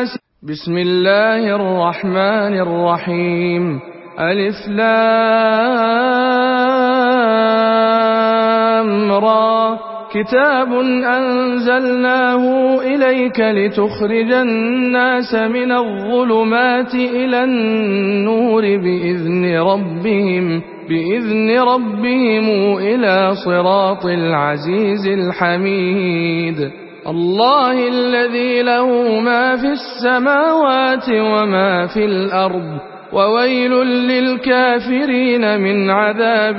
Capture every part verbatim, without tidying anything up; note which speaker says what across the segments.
Speaker 1: بسم الله الرحمن الرحيم ألف لام را كتاب أنزلناه إليك لتخرج الناس من الظلمات إلى النور بإذن ربهم بإذن ربهم إلى صراط العزيز الحميد الله الذي له ما في السماوات وما في الأرض وويل للكافرين من عذاب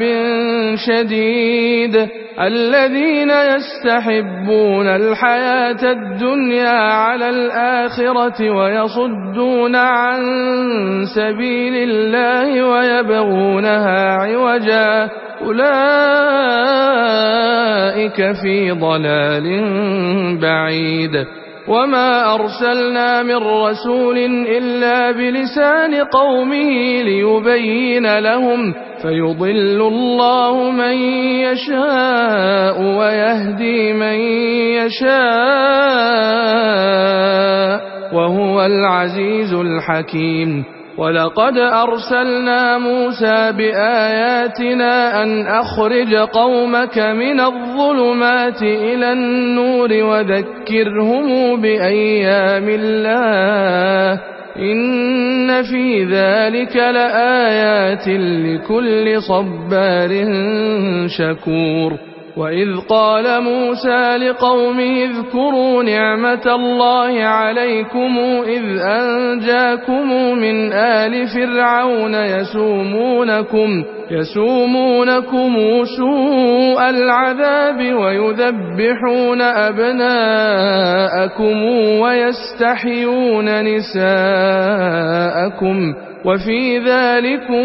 Speaker 1: شديد الذين يستحبون الحياة الدنيا على الآخرة ويصدون عن سبيل الله ويبغونها عوجا أولئك في ضلال بعيد وما أرسلنا من رسول إلا بلسان قومه ليبين لهم فيضل الله من يشاء ويهدي من يشاء وهو العزيز الحكيم ولقد أرسلنا موسى بآياتنا أن أخرج قومك من الظلمات إلى النور وذكرهم بأيام الله إن في ذلك لآيات لكل صبار شكور وإذ قال موسى لقومه اذكروا نعمة الله عليكم إذ أنجاكم من آل فرعون يسومونكم يسومونكم سوء العذاب ويذبحون أبناءكم ويستحيون نساءكم وفي ذلكم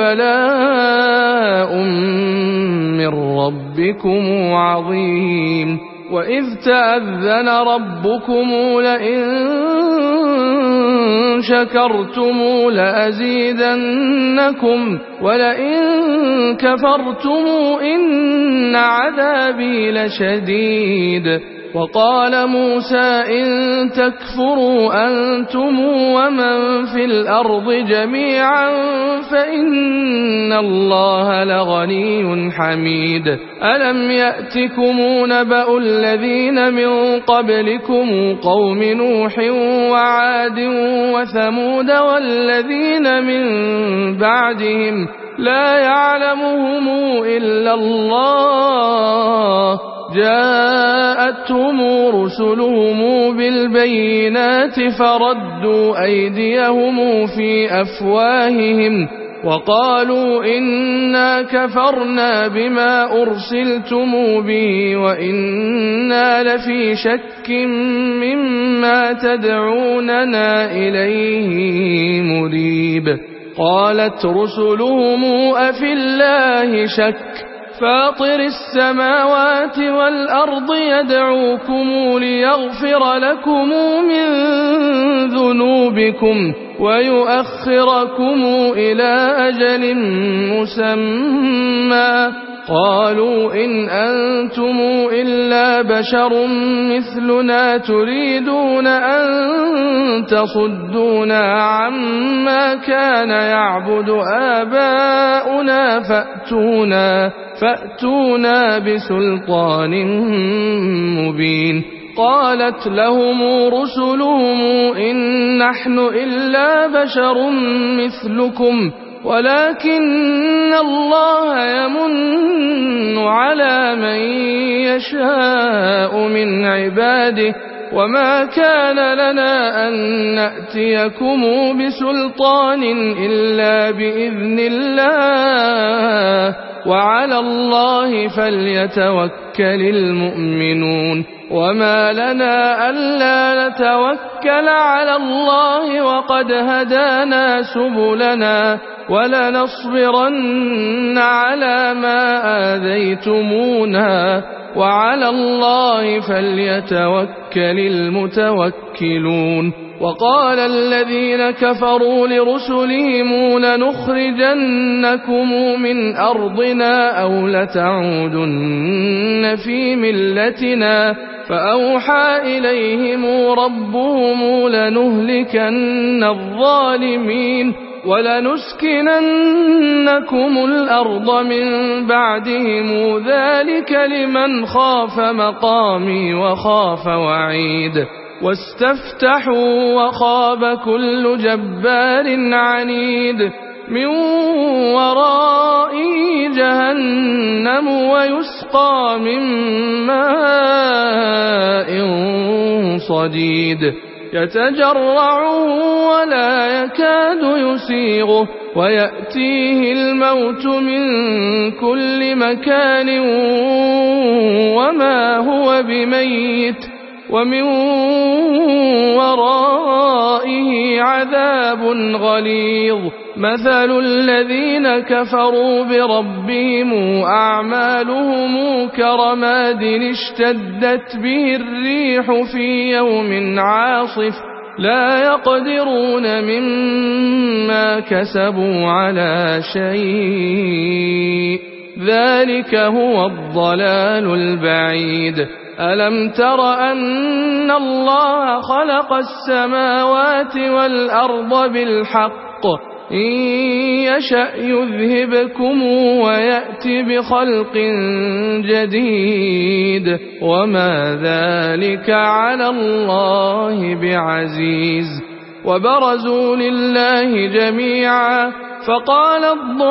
Speaker 1: بلاء من ربكم عظيم وإذ تأذن ربكم لئن شكرتم لأزيدنكم ولئن كفرتم إن عذابي لشديد وقال موسى إن تكفروا أنتم ومن في الأرض جميعا فإن الله لغني حميد ألم يأتكم نبأ الذين من قبلكم قوم نوح وعاد وثمود والذين من بعدهم لا يعلمهم إلا الله جاءتهم رسلهم بالبينات فردوا أيديهم في أفواههم وقالوا إنا كفرنا بما أرسلتم به وإنا لفي شك مما تدعوننا إليه مريب قالت رسلهم أفي الله شك فاطر السماوات والأرض يدعوكم ليغفر لكم من ذنوبكم ويؤخركم إلى أجل مسمى قالوا إن أنتم إلا بشر مثلنا تريدون أن تصدونا عما كان يعبد آباؤنا فأتونا فأتونا بسلطان مبين قالت لهم رسلهم إن نحن إلا بشر مثلكم ولكن الله يمن على من يشاء من عباده وما كان لنا أن نأتيكم بسلطان إلا بإذن الله وعلى الله فليتوكل المؤمنون وما لنا ألا نتوكل على الله وقد هدانا سبلنا ولنصبرن على ما آذيتمونا وعلى الله فليتوكل المتوكلون وقال الذين كفروا لرسلهم لنخرجنكم من أرضنا أو لتعودن في ملتنا فأوحى إليهم ربهم لنهلكن الظالمين ولنسكننكم الأرض من بعدهم ذلك لمن خاف مقامي وخاف وعيد واستفتحوا وخاب كل جبار عنيد من ورائه جهنم ويسقى من ماء صديد يتجرعه ولا يكاد يسيغه ويأتيه الموت من كل مكان وما هو بميت ومن ورائه عذاب غليظ مثل الذين كفروا بربهم أعمالهم كرماد اشتدت به الريح في يوم عاصف لا يقدرون مما كسبوا على شيء ذلك هو الضلال البعيد ألم تر أن الله خلق السماوات والأرض بالحق إن يشأ يذهبكم ويأتي بخلق جديد وما ذلك على الله بعزيز وبرزوا لله جميعا فقال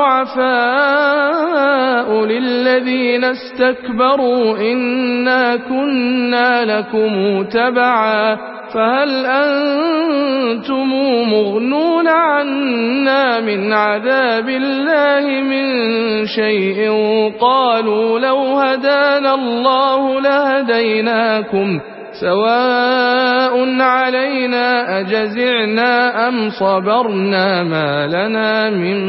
Speaker 1: الضعفاء للذين استكبروا إنا كنا لكم تبعا فهل أنتم مغنون عنا من عذاب الله من شيء قالوا لو هدانا الله لهديناكم سواء علينا أجزعنا أم صبرنا ما لنا من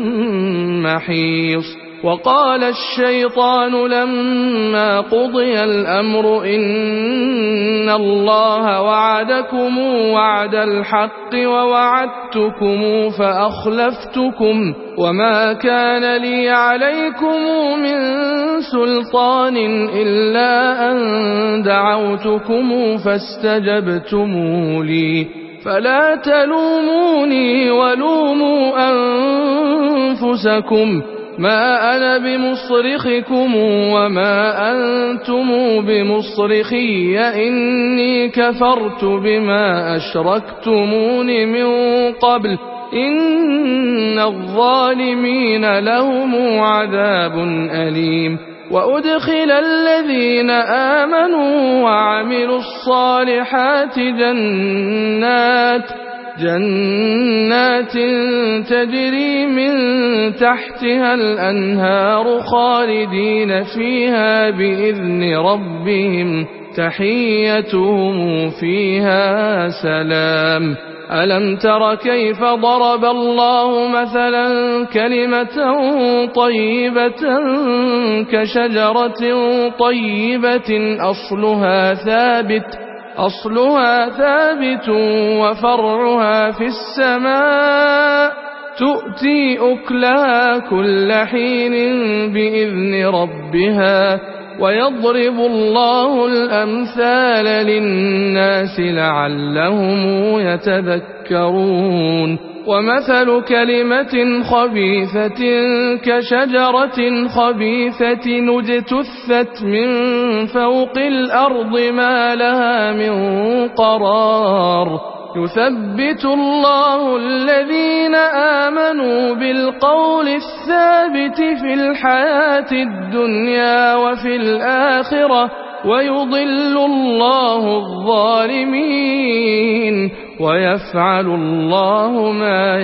Speaker 1: محيص وقال الشيطان لما قضي الأمر إن الله وعدكم وعد الحق ووعدتكم فأخلفتكم وما كان لي عليكم من سلطان إلا أن دعوتكم فاستجبتم لي فلا تلوموني ولوموا أنفسكم ما أنا بمصرخكم وما أنتم بمصرخي إني كفرت بما أشركتمون من قبل إن الظالمين لهم عذاب أليم وأدخل الذين آمنوا وعملوا الصالحات جنات جنات تجري من تحتها الأنهار خالدين فيها بإذن ربهم تحيتهم فيها سلام ألم تر كيف ضرب الله مثلا كلمة طيبة كشجرة طيبة أصلها ثابت أصلها ثابت وفرعها في السماء تؤتي أكلها كل حين بإذن ربها ويضرب الله الأمثال للناس لعلهم يتذكرون ومثل كلمة خبيثة كشجرة خبيثة اجتثت من فوق الأرض ما لها من قرار يثبت الله الذين آمنوا بالقول الثابت في الحياة الدنيا وفي الآخرة ويضل الله الظالمين ويفعل الله ما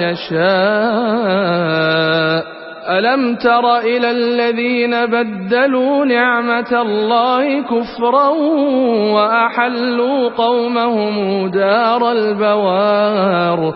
Speaker 1: يشاء ألم تر إلى الذين بدلوا نعمة الله كفرا وأحلوا قومهم دار البوار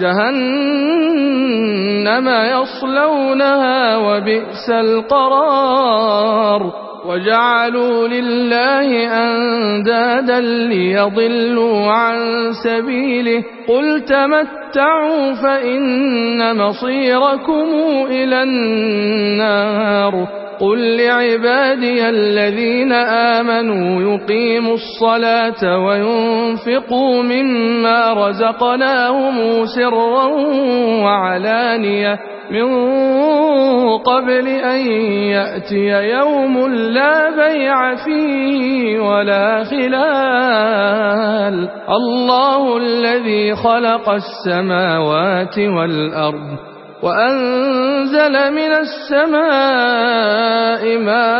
Speaker 1: جهنم يصلونها وبئس القرار وجعلوا لله أندادا ليضلوا عن سبيله قل تمتعوا فإن مصيركم إلى النار قل لعبادي الذين آمنوا يقيموا الصلاة وينفقوا مما رزقناهم سرا وعلانية من قبل أن يأتي يوم لا بيع فيه ولا خلال. الله الذي خلق السماوات والأرض وأنزل من السماء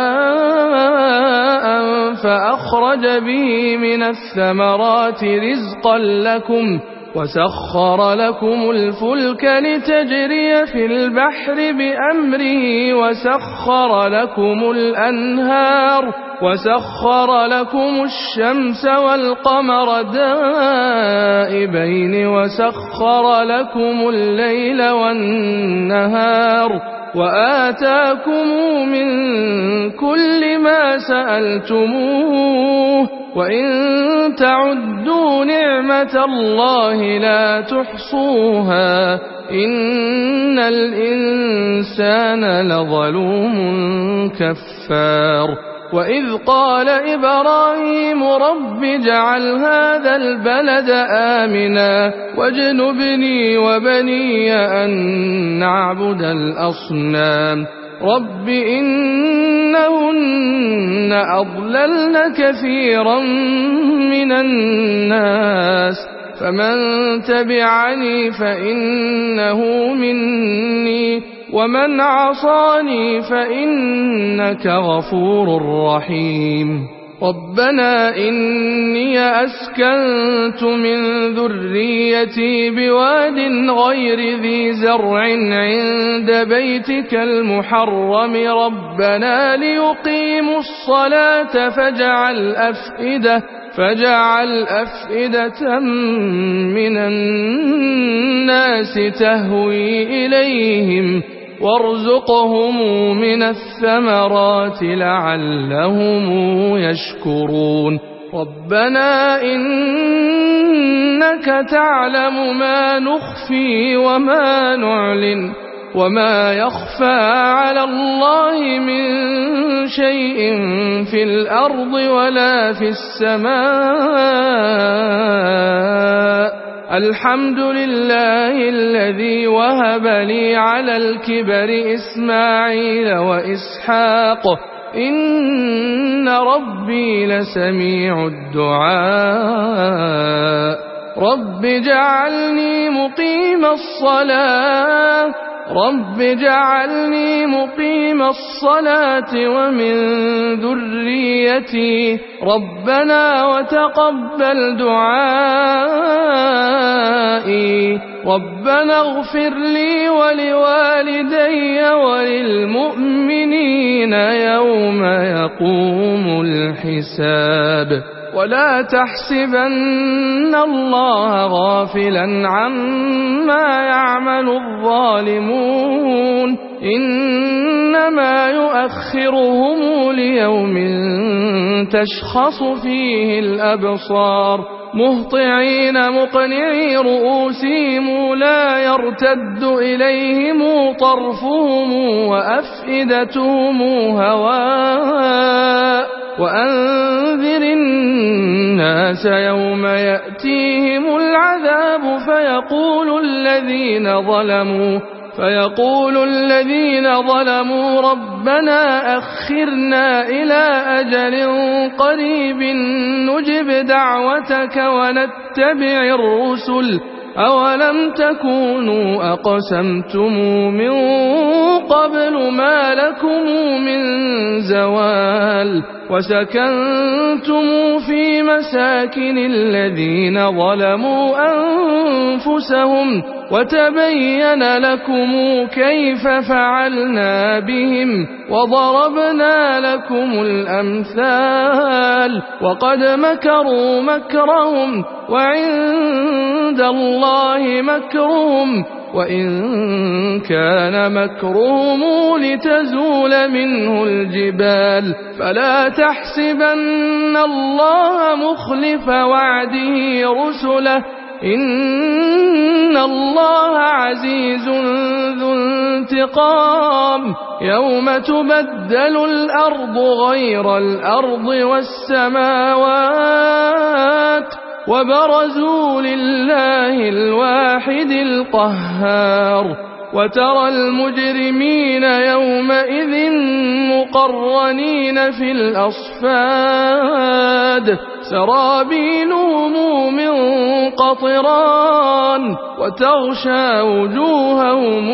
Speaker 1: ماء فأخرج به من الثمرات رزقا لكم وسخر لكم الفلك لتجري في البحر بأمره وسخر لكم الأنهار وسخر لكم الشمس والقمر دائبين وسخر لكم الليل والنهار وآتاكم من كل ما سألتموه وإن تعدوا نعمة الله لا تحصوها إن الإنسان لظلوم كفار. وإذ قال إبراهيم رب اجعل هذا البلد آمنا واجنبني وبني أن نعبد الأصنام رب إنهن أضللن كثيرا من الناس فمن تبعني فإنه مني ومن عصاني فإنك غفور رحيم. ربنا إني أسكنت من ذريتي بواد غير ذي زرع عند بيتك المحرم ربنا ليقيموا الصلاة فاجعل أفئدة فاجعل أفئدة من الناس تهوي إليهم وارزقهم من الثمرات لعلهم يشكرون. ربنا إنك تعلم ما نخفي وما نعلن وما يخفى على الله من شيء في الأرض ولا في السماء. الحمد لله الذي وهب لي على الكبر إسماعيل وإسحاق إن ربي لسميع الدعاء. رب اجعلني مقيم الصلاة رب اجعلني مقيم الصلاة ومن ذريتي ربنا وتقبل دعائي. ربنا اغفر لي ولوالدي وللمؤمنين يوم يقوم الحساب. ولا تحسبن الله غافلا عما يعمل الظالمون إنما يؤخرهم ليوم تشخص فيه الأبصار مهطعين مقنعي رؤوسهم لا يرتد إليهم طرفهم وأفئدتهم هواء. وأنذر الناس يوم يأتيهم العذاب فيقول الذين ظلموا فيقول الذين ظلموا ربنا أخرنا إلى أجل قريب نجب دعوتك ونتبع الرسل أولم تكونوا أقسمتم من قبل ما لكم من زوال وسكنتم في مساكن الذين ظلموا أنفسهم وتبين لكم كيف فعلنا بهم وضربنا لكم الأمثال وقد مكروا مكرهم وعند الله مكرهم وإن كان مكرهم لتزول منه الجبال فلا تحسبن الله مخلف وعده رسله إن الله عزيز ذو انتقام يوم تبدل الأرض غير الأرض والسماوات وبرزوا لله الواحد القهار وترى المجرمين يومئذ مقرنين في الأصفاد سرابيلهم من قطران وتغشى وجوههم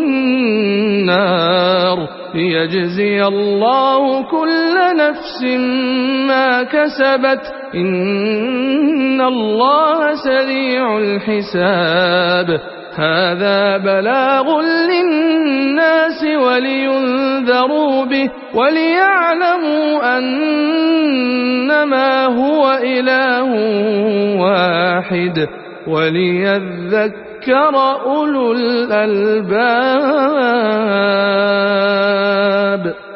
Speaker 1: النار ليجزي الله كل نفس ما كسبت إن الله سريع الحساب هذا بلاغ للناس ولينذروا به وليعلموا أنما هو إله واحد وليذكر أولو الألباب.